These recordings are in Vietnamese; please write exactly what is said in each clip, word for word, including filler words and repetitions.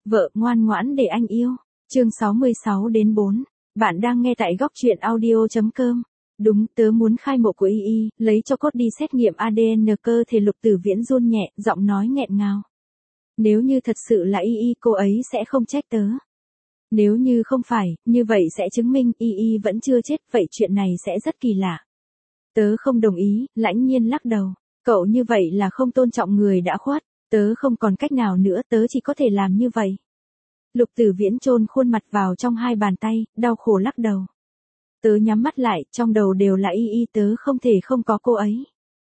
Vợ ngoan ngoãn để anh yêu. Chương sáu mươi sáu đến bốn. Bạn đang nghe tại góc truyện audio chấm com. Đúng, tớ muốn khai mộ của Y Y, lấy cho cốt đi xét nghiệm a đê en cơ thể. Lục Tử Viễn run nhẹ, giọng nói nghẹn ngào. Nếu như thật sự là Y Y, cô ấy sẽ không trách tớ. Nếu như không phải, như vậy sẽ chứng minh Y Y vẫn chưa chết, vậy chuyện này sẽ rất kỳ lạ. Tớ không đồng ý, Lãnh Nhiên lắc đầu. Cậu như vậy là không tôn trọng người đã khuất. Tớ không còn cách nào nữa, tớ chỉ có thể làm như vậy. Lục Tử Viễn chôn khuôn mặt vào trong hai bàn tay, đau khổ lắc đầu. Tớ nhắm mắt lại, trong đầu đều là Y Y, tớ không thể không có cô ấy.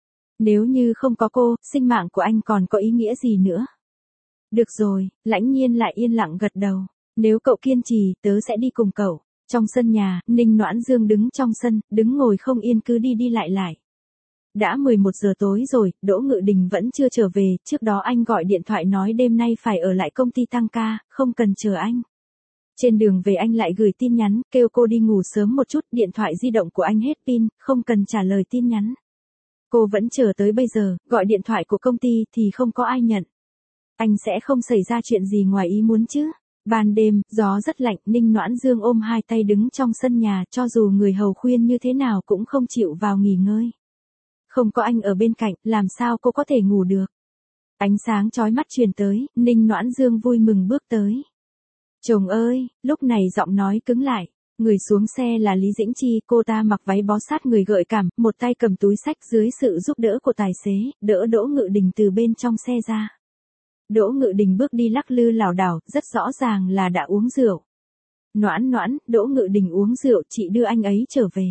Nếu như không có cô, sinh mạng của anh còn có ý nghĩa gì nữa? Được rồi, Lãnh Nhiên lại yên lặng gật đầu. Nếu cậu kiên trì, tớ sẽ đi cùng cậu. Trong sân nhà, Ninh Noãn Dương đứng trong sân, đứng ngồi không yên cứ đi đi lại lại. Đã mười một giờ tối rồi, Đỗ Ngự Đình vẫn chưa trở về, trước đó anh gọi điện thoại nói đêm nay phải ở lại công ty tăng ca, không cần chờ anh. Trên đường về anh lại gửi tin nhắn, kêu cô đi ngủ sớm một chút, điện thoại di động của anh hết pin, không cần trả lời tin nhắn. Cô vẫn chờ tới bây giờ, gọi điện thoại của công ty thì không có ai nhận. Anh sẽ không xảy ra chuyện gì ngoài ý muốn chứ. Ban đêm, gió rất lạnh, Ninh Noãn Dương ôm hai tay đứng trong sân nhà, cho dù người hầu khuyên như thế nào cũng không chịu vào nghỉ ngơi. Không có anh ở bên cạnh, làm sao cô có thể ngủ được? Ánh sáng chói mắt truyền tới, Ninh Noãn Dương vui mừng bước tới. Chồng ơi, lúc này giọng nói cứng lại. Người xuống xe là Lý Dĩnh Chi, cô ta mặc váy bó sát người gợi cảm, một tay cầm túi xách, dưới sự giúp đỡ của tài xế, đỡ Đỗ Ngự Đình từ bên trong xe ra. Đỗ Ngự Đình bước đi lắc lư lảo đảo, rất rõ ràng là đã uống rượu. Noãn Noãn, Đỗ Ngự Đình uống rượu, chị đưa anh ấy trở về.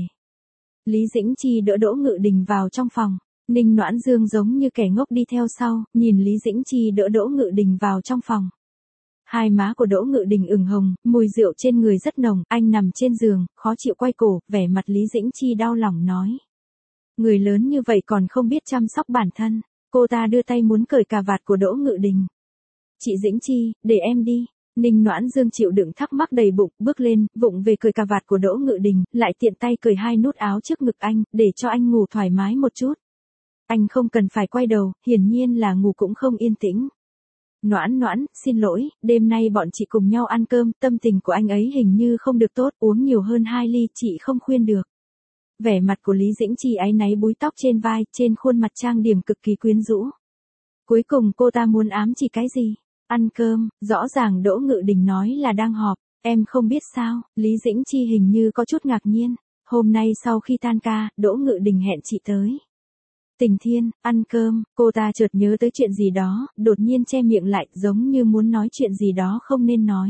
Lý Dĩnh Chi đỡ Đỗ Ngự Đình vào trong phòng. Ninh Noãn Dương giống như kẻ ngốc đi theo sau, nhìn Lý Dĩnh Chi đỡ Đỗ Ngự Đình vào trong phòng. Hai má của Đỗ Ngự Đình ửng hồng, mùi rượu trên người rất nồng, anh nằm trên giường, khó chịu quay cổ, vẻ mặt Lý Dĩnh Chi đau lòng nói. Người lớn như vậy còn không biết chăm sóc bản thân. Cô ta đưa tay muốn cởi cà vạt của Đỗ Ngự Đình. Chị Dĩnh Chi, để em đi. Ninh Noãn Dương chịu đựng thắc mắc đầy bụng, bước lên, vụng về cởi cà vạt của Đỗ Ngự Đình, lại tiện tay cởi hai nút áo trước ngực anh, để cho anh ngủ thoải mái một chút. Anh không cần phải quay đầu, hiển nhiên là ngủ cũng không yên tĩnh. Noãn Noãn, xin lỗi, đêm nay bọn chị cùng nhau ăn cơm, tâm tình của anh ấy hình như không được tốt, uống nhiều hơn hai ly, chị không khuyên được. Vẻ mặt của Lý Dĩnh Chi áy náy búi tóc trên vai, trên khuôn mặt trang điểm cực kỳ quyến rũ. Cuối cùng cô ta muốn ám chỉ cái gì? Ăn cơm, rõ ràng Đỗ Ngự Đình nói là đang họp, em không biết sao, Lý Dĩnh Chi hình như có chút ngạc nhiên. Hôm nay sau khi tan ca, Đỗ Ngự Đình hẹn chị tới Tình Thiên, ăn cơm, cô ta chợt nhớ tới chuyện gì đó, đột nhiên che miệng lại, giống như muốn nói chuyện gì đó không nên nói.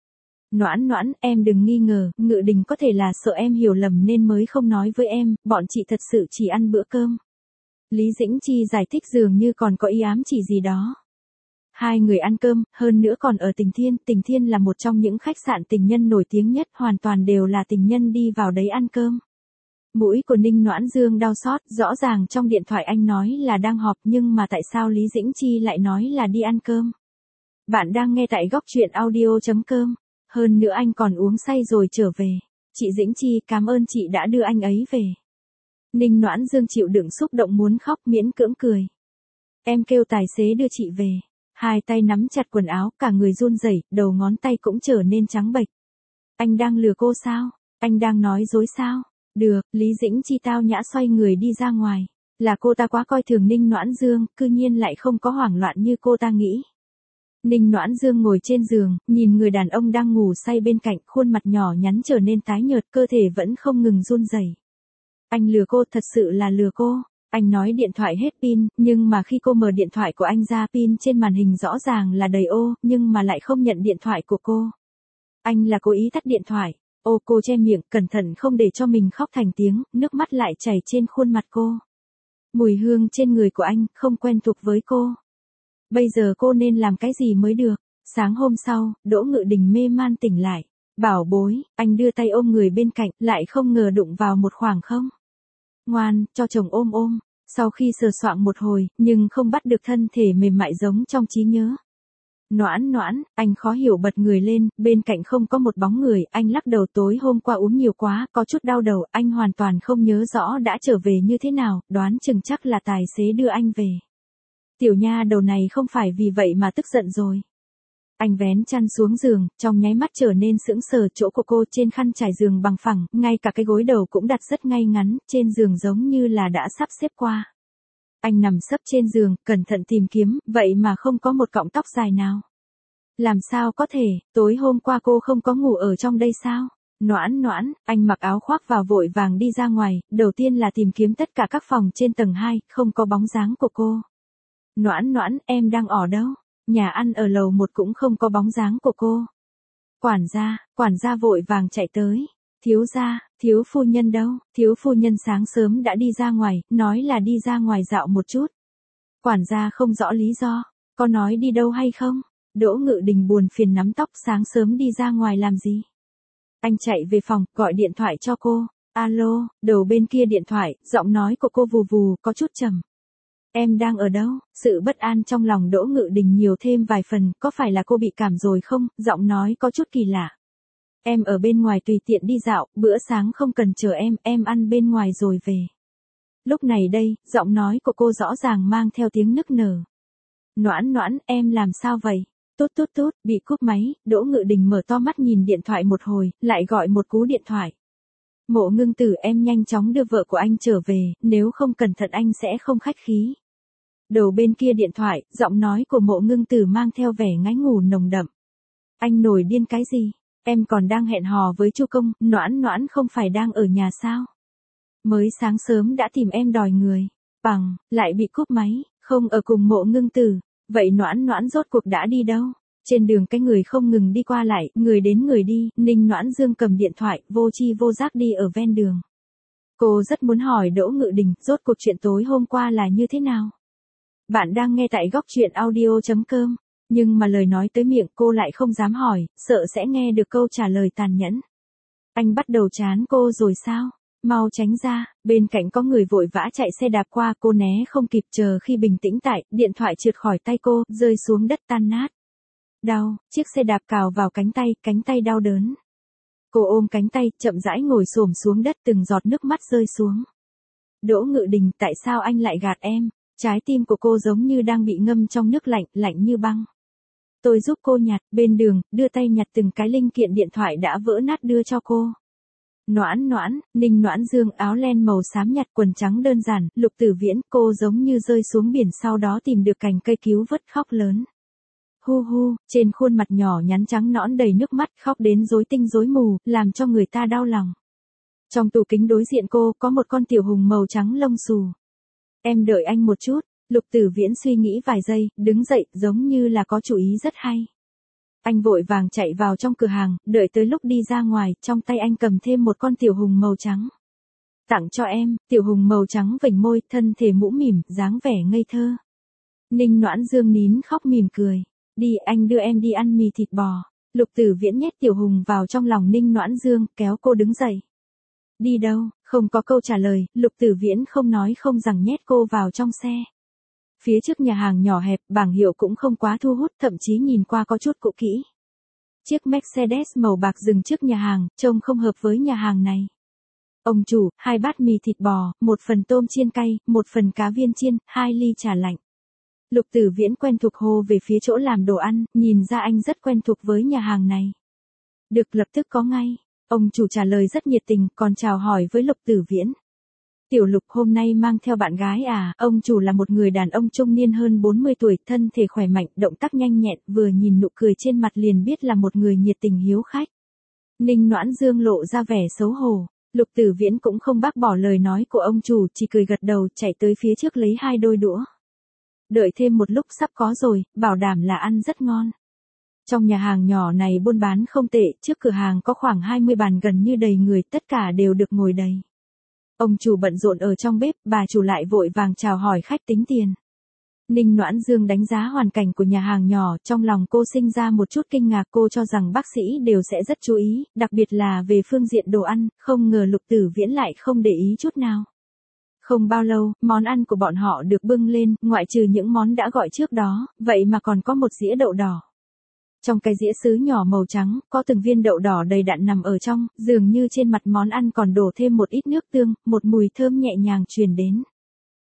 Noãn Noãn, em đừng nghi ngờ, Ngự Đình có thể là sợ em hiểu lầm nên mới không nói với em, bọn chị thật sự chỉ ăn bữa cơm. Lý Dĩnh Chi giải thích dường như còn có ý ám chỉ gì đó. Hai người ăn cơm, hơn nữa còn ở Tình Thiên, Tình Thiên là một trong những khách sạn tình nhân nổi tiếng nhất, hoàn toàn đều là tình nhân đi vào đấy ăn cơm. Mũi của Ninh Noãn Dương đau xót, rõ ràng trong điện thoại anh nói là đang họp nhưng mà tại sao Lý Dĩnh Chi lại nói là đi ăn cơm? Bạn đang nghe tại góc truyện audio chấm com. Hơn nữa anh còn uống say rồi trở về. Chị Dĩnh Chi, cảm ơn chị đã đưa anh ấy về. Ninh Noãn Dương chịu đựng xúc động muốn khóc, miễn cưỡng cười. Em kêu tài xế đưa chị về. Hai tay nắm chặt quần áo, cả người run rẩy, đầu ngón tay cũng trở nên trắng bệch. Anh đang lừa cô sao? Anh đang nói dối sao? Được, Lý Dĩnh Chi tao nhã xoay người đi ra ngoài. Là cô ta quá coi thường Ninh Noãn Dương, cư nhiên lại không có hoảng loạn như cô ta nghĩ. Ninh Noãn Dương ngồi trên giường, nhìn người đàn ông đang ngủ say bên cạnh, khuôn mặt nhỏ nhắn trở nên tái nhợt, cơ thể vẫn không ngừng run rẩy. Anh lừa cô, thật sự là lừa cô. Anh nói điện thoại hết pin, nhưng mà khi cô mở điện thoại của anh ra, pin trên màn hình rõ ràng là đầy ô, nhưng mà lại không nhận điện thoại của cô. Anh là cố ý tắt điện thoại. Ô, cô che miệng, cẩn thận không để cho mình khóc thành tiếng, nước mắt lại chảy trên khuôn mặt cô. Mùi hương trên người của anh, không quen thuộc với cô. Bây giờ cô nên làm cái gì mới được? Sáng hôm sau, Đỗ Ngự Đình mê man tỉnh lại. Bảo bối, anh đưa tay ôm người bên cạnh, lại không ngờ đụng vào một khoảng không. Ngoan, cho chồng ôm ôm. Sau khi sờ soạng một hồi, nhưng không bắt được thân thể mềm mại giống trong trí nhớ. Noãn Noãn, anh khó hiểu bật người lên, bên cạnh không có một bóng người, anh lắc đầu, tối hôm qua uống nhiều quá, có chút đau đầu, anh hoàn toàn không nhớ rõ đã trở về như thế nào, đoán chừng chắc là tài xế đưa anh về. Tiểu nha đầu này không phải vì vậy mà tức giận rồi. Anh vén chăn xuống giường, trong nháy mắt trở nên sững sờ, chỗ của cô trên khăn trải giường bằng phẳng, ngay cả cái gối đầu cũng đặt rất ngay ngắn, trên giường giống như là đã sắp xếp qua. Anh nằm sấp trên giường, cẩn thận tìm kiếm, vậy mà không có một cọng tóc dài nào. Làm sao có thể, tối hôm qua cô không có ngủ ở trong đây sao? Noãn noãn, anh mặc áo khoác vào vội vàng đi ra ngoài, đầu tiên là tìm kiếm tất cả các phòng trên tầng hai, không có bóng dáng của cô. Noãn noãn, em đang ở đâu? Nhà ăn ở lầu một cũng không có bóng dáng của cô. Quản gia, quản gia vội vàng chạy tới. Thiếu gia, thiếu phu nhân đâu? Thiếu phu nhân sáng sớm đã đi ra ngoài, nói là đi ra ngoài dạo một chút. Quản gia không rõ lý do, có nói đi đâu hay không? Đỗ Ngự Đình buồn phiền nắm tóc, sáng sớm đi ra ngoài làm gì? Anh chạy về phòng, gọi điện thoại cho cô. Alo, đầu bên kia điện thoại, giọng nói của cô vù vù, có chút trầm. Em đang ở đâu? Sự bất an trong lòng Đỗ Ngự Đình nhiều thêm vài phần, có phải là cô bị cảm rồi không? Giọng nói có chút kỳ lạ. Em ở bên ngoài tùy tiện đi dạo, bữa sáng không cần chờ em, em ăn bên ngoài rồi về. Lúc này đây, giọng nói của cô rõ ràng mang theo tiếng nức nở. Noãn noãn, em làm sao vậy? Tốt tốt tốt, bị cúp máy, Đỗ Ngự Đình mở to mắt nhìn điện thoại một hồi, lại gọi một cú điện thoại. Mộ Ngưng Tử, em nhanh chóng đưa vợ của anh trở về, nếu không cẩn thận anh sẽ không khách khí. Đầu bên kia điện thoại, giọng nói của Mộ Ngưng Tử mang theo vẻ ngái ngủ nồng đậm. Anh nổi điên cái gì? Em còn đang hẹn hò với Chu Công, noãn noãn không phải đang ở nhà sao? Mới sáng sớm đã tìm em đòi người. Bằng, lại bị cúp máy, không ở cùng Mộ Ngưng Tử. Vậy noãn noãn rốt cuộc đã đi đâu? Trên đường cái người không ngừng đi qua lại, người đến người đi, Ninh Noãn Dương cầm điện thoại, vô chi vô giác đi ở ven đường. Cô rất muốn hỏi Đỗ Ngự Đình, rốt cuộc chuyện tối hôm qua là như thế nào? Bạn đang nghe tại góc truyện audio.com, nhưng mà lời nói tới miệng cô lại không dám hỏi, sợ sẽ nghe được câu trả lời tàn nhẫn. Anh bắt đầu chán cô rồi sao? Mau tránh ra, bên cạnh có người vội vã chạy xe đạp qua, cô né không kịp, chờ khi bình tĩnh tại, điện thoại trượt khỏi tay cô, rơi xuống đất tan nát. Đau, chiếc xe đạp cào vào cánh tay, cánh tay đau đớn. Cô ôm cánh tay, chậm rãi ngồi xổm xuống đất, từng giọt nước mắt rơi xuống. Đỗ Ngự Đình, tại sao anh lại gạt em? Trái tim của cô giống như đang bị ngâm trong nước lạnh, lạnh như băng. Tôi giúp cô nhặt, bên đường, đưa tay nhặt từng cái linh kiện điện thoại đã vỡ nát đưa cho cô. Noãn noãn, Ninh Noãn Dương, áo len màu xám nhạt, quần trắng đơn giản, Lục Tử Viễn, cô giống như rơi xuống biển, sau đó tìm được cành cây cứu vớt, khóc lớn. Hu hu, trên khuôn mặt nhỏ nhắn trắng nõn đầy nước mắt, khóc đến rối tinh rối mù, làm cho người ta đau lòng. Trong tủ kính đối diện cô, có một con tiểu hùng màu trắng lông xù. Em đợi anh một chút, Lục Tử Viễn suy nghĩ vài giây, đứng dậy, giống như là có chủ ý rất hay. Anh vội vàng chạy vào trong cửa hàng, đợi tới lúc đi ra ngoài, trong tay anh cầm thêm một con tiểu hùng màu trắng. Tặng cho em, tiểu hùng màu trắng vểnh môi, thân thể mũm mỉm, dáng vẻ ngây thơ. Ninh Noãn Dương nín khóc mỉm cười. Đi, anh đưa em đi ăn mì thịt bò. Lục Tử Viễn nhét tiểu hùng vào trong lòng Ninh Noãn Dương, kéo cô đứng dậy. Đi đâu? Không có câu trả lời, Lục Tử Viễn không nói không rằng nhét cô vào trong xe. Phía trước nhà hàng nhỏ hẹp, bảng hiệu cũng không quá thu hút, thậm chí nhìn qua có chút cũ kỹ. Chiếc Mercedes màu bạc dừng trước nhà hàng, trông không hợp với nhà hàng này. Ông chủ, hai bát mì thịt bò, một phần tôm chiên cay, một phần cá viên chiên, hai ly trà lạnh. Lục Tử Viễn quen thuộc hô về phía chỗ làm đồ ăn, nhìn ra anh rất quen thuộc với nhà hàng này. Được, lập tức có ngay. Ông chủ trả lời rất nhiệt tình, còn chào hỏi với Lục Tử Viễn. Tiểu Lục, hôm nay mang theo bạn gái à? Ông chủ là một người đàn ông trung niên hơn bốn mươi tuổi, thân thể khỏe mạnh, động tác nhanh nhẹn, vừa nhìn nụ cười trên mặt liền biết là một người nhiệt tình hiếu khách. Ninh Noãn Dương lộ ra vẻ xấu hổ. Lục Tử Viễn cũng không bác bỏ lời nói của ông chủ, chỉ cười gật đầu, chạy tới phía trước lấy hai đôi đũa. Đợi thêm một lúc, sắp có rồi, bảo đảm là ăn rất ngon. Trong nhà hàng nhỏ này buôn bán không tệ, trước cửa hàng có khoảng hai mươi bàn gần như đầy người, tất cả đều được ngồi đầy. Ông chủ bận rộn ở trong bếp, bà chủ lại vội vàng chào hỏi khách tính tiền. Ninh Noãn Dương đánh giá hoàn cảnh của nhà hàng nhỏ, trong lòng cô sinh ra một chút kinh ngạc, cô cho rằng bác sĩ đều sẽ rất chú ý, đặc biệt là về phương diện đồ ăn, không ngờ Lục Tử Viễn lại không để ý chút nào. Không bao lâu, món ăn của bọn họ được bưng lên, ngoại trừ những món đã gọi trước đó, vậy mà còn có một dĩa đậu đỏ. Trong cái dĩa sứ nhỏ màu trắng, có từng viên đậu đỏ đầy đặn nằm ở trong, dường như trên mặt món ăn còn đổ thêm một ít nước tương, một mùi thơm nhẹ nhàng truyền đến.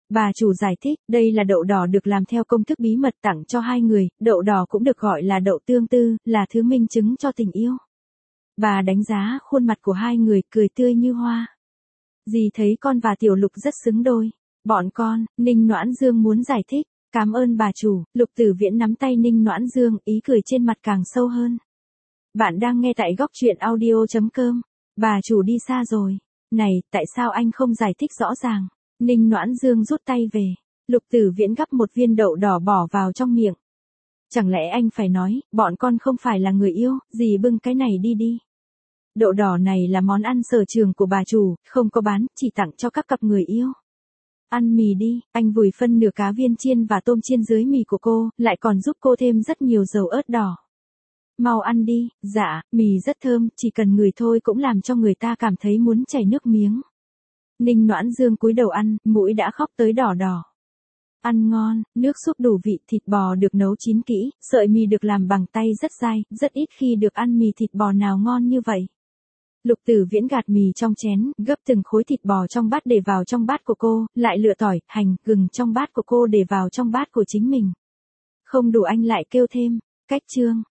Bà chủ giải thích, đây là đậu đỏ được làm theo công thức bí mật tặng cho hai người, đậu đỏ cũng được gọi là đậu tương tư, là thứ minh chứng cho tình yêu. Bà đánh giá khuôn mặt của hai người, cười tươi như hoa. Dì thấy con và Tiểu Lục rất xứng đôi. Bọn con, Ninh Noãn Dương muốn giải thích. Cảm ơn bà chủ. Lục Tử Viễn nắm tay Ninh Noãn Dương, ý cười trên mặt càng sâu hơn. Bạn đang nghe tại góc truyện audio.com. Bà chủ đi xa rồi. Này, tại sao anh không giải thích rõ ràng? Ninh Noãn Dương rút tay về. Lục Tử Viễn gắp một viên đậu đỏ bỏ vào trong miệng. Chẳng lẽ anh phải nói, bọn con không phải là người yêu, dì bưng cái này đi đi. Đậu đỏ này là món ăn sở trường của bà chủ, không có bán, chỉ tặng cho các cặp người yêu. Ăn mì đi, anh vùi phân nửa cá viên chiên và tôm chiên dưới mì của cô, lại còn giúp cô thêm rất nhiều dầu ớt đỏ. Mau ăn đi, dạ, mì rất thơm, chỉ cần ngửi thôi cũng làm cho người ta cảm thấy muốn chảy nước miếng. Ninh Noãn Dương cúi đầu ăn, mũi đã khóc tới đỏ đỏ. Ăn ngon, nước súp đủ vị, thịt bò được nấu chín kỹ, sợi mì được làm bằng tay rất dai, rất ít khi được ăn mì thịt bò nào ngon như vậy. Lục Tử Viễn gạt mì trong chén, gấp từng khối thịt bò trong bát để vào trong bát của cô, lại lựa tỏi, hành, gừng trong bát của cô để vào trong bát của chính mình. Không đủ anh lại kêu thêm, cách chương.